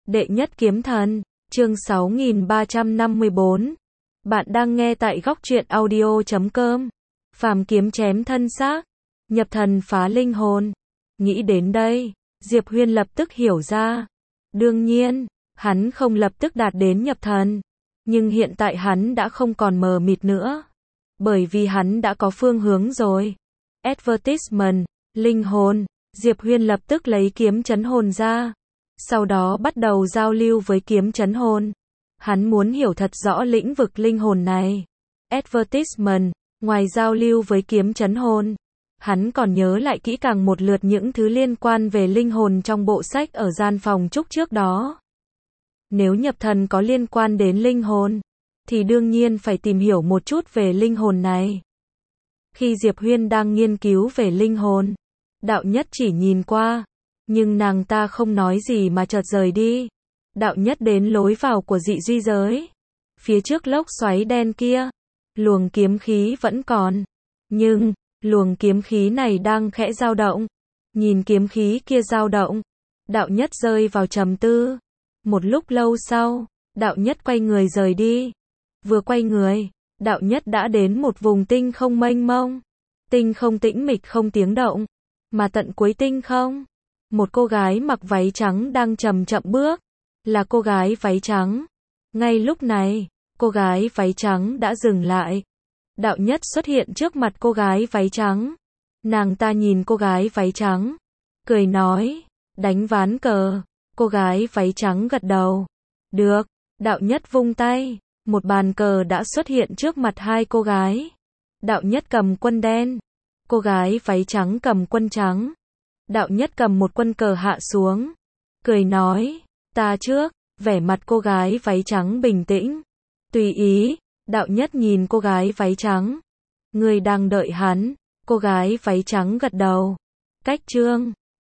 Đệ nhất kiếm thần, chương 6354. Bạn đang nghe tại góc truyện audio.com. Phàm kiếm chém thân xác, nhập thần phá linh hồn. Nghĩ đến đây, Diệp Huyên lập tức hiểu ra. Đương nhiên, hắn không lập tức đạt đến nhập thần, nhưng hiện tại hắn đã không còn mờ mịt nữa, bởi vì hắn đã có phương hướng rồi. Advertisement, linh hồn. Diệp Huyên lập tức lấy kiếm chấn hồn ra, sau đó bắt đầu giao lưu với kiếm chấn hồn. Hắn muốn hiểu thật rõ lĩnh vực linh hồn này. Advertisement, ngoài giao lưu với kiếm chấn hồn, hắn còn nhớ lại kỹ càng một lượt những thứ liên quan về linh hồn trong bộ sách ở gian phòng trúc trước đó. Nếu nhập thần có liên quan đến linh hồn, thì đương nhiên phải tìm hiểu một chút về linh hồn này. Khi Diệp Huyên đang nghiên cứu về linh hồn, Đạo Nhất chỉ nhìn qua, nhưng nàng ta không nói gì mà chợt rời đi. Đạo Nhất đến lối vào của dị duy giới. Phía trước lốc xoáy đen kia, luồng kiếm khí vẫn còn, nhưng luồng kiếm khí này đang khẽ dao động. Nhìn kiếm khí kia dao động, Đạo Nhất rơi vào trầm tư. Một lúc lâu sau, Đạo Nhất quay người rời đi. Vừa quay người, Đạo Nhất đã đến một vùng tinh không mênh mông. Tinh không tĩnh mịch không tiếng động, mà tận cuối tinh không, một cô gái mặc váy trắng đang chậm chậm bước. Là cô gái váy trắng. Ngay lúc này, cô gái váy trắng đã dừng lại. Đạo Nhất xuất hiện trước mặt cô gái váy trắng. Nàng ta nhìn cô gái váy trắng, cười nói, đánh ván cờ. Cô gái váy trắng gật đầu. Được. Đạo Nhất vung tay, một bàn cờ đã xuất hiện trước mặt hai cô gái. Đạo Nhất cầm quân đen, cô gái váy trắng cầm quân trắng. Đạo Nhất cầm một quân cờ hạ xuống, cười nói, ta trước. Vẻ mặt cô gái váy trắng bình tĩnh, tùy ý. Đạo Nhất nhìn cô gái váy trắng. Người đang đợi hắn. Cô gái váy trắng gật đầu. Cách chương